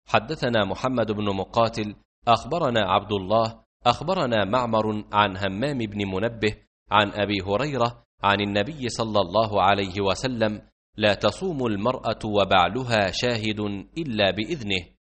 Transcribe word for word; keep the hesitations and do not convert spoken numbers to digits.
حدثنا محمد بن مقاتل أخبرنا عبد الله أخبرنا معمر عن همام بن منبه عن أبي هريرة عن النبي صلى الله عليه وسلم: لا تصوم المرأة وبعلها شاهد إلا بإذنه.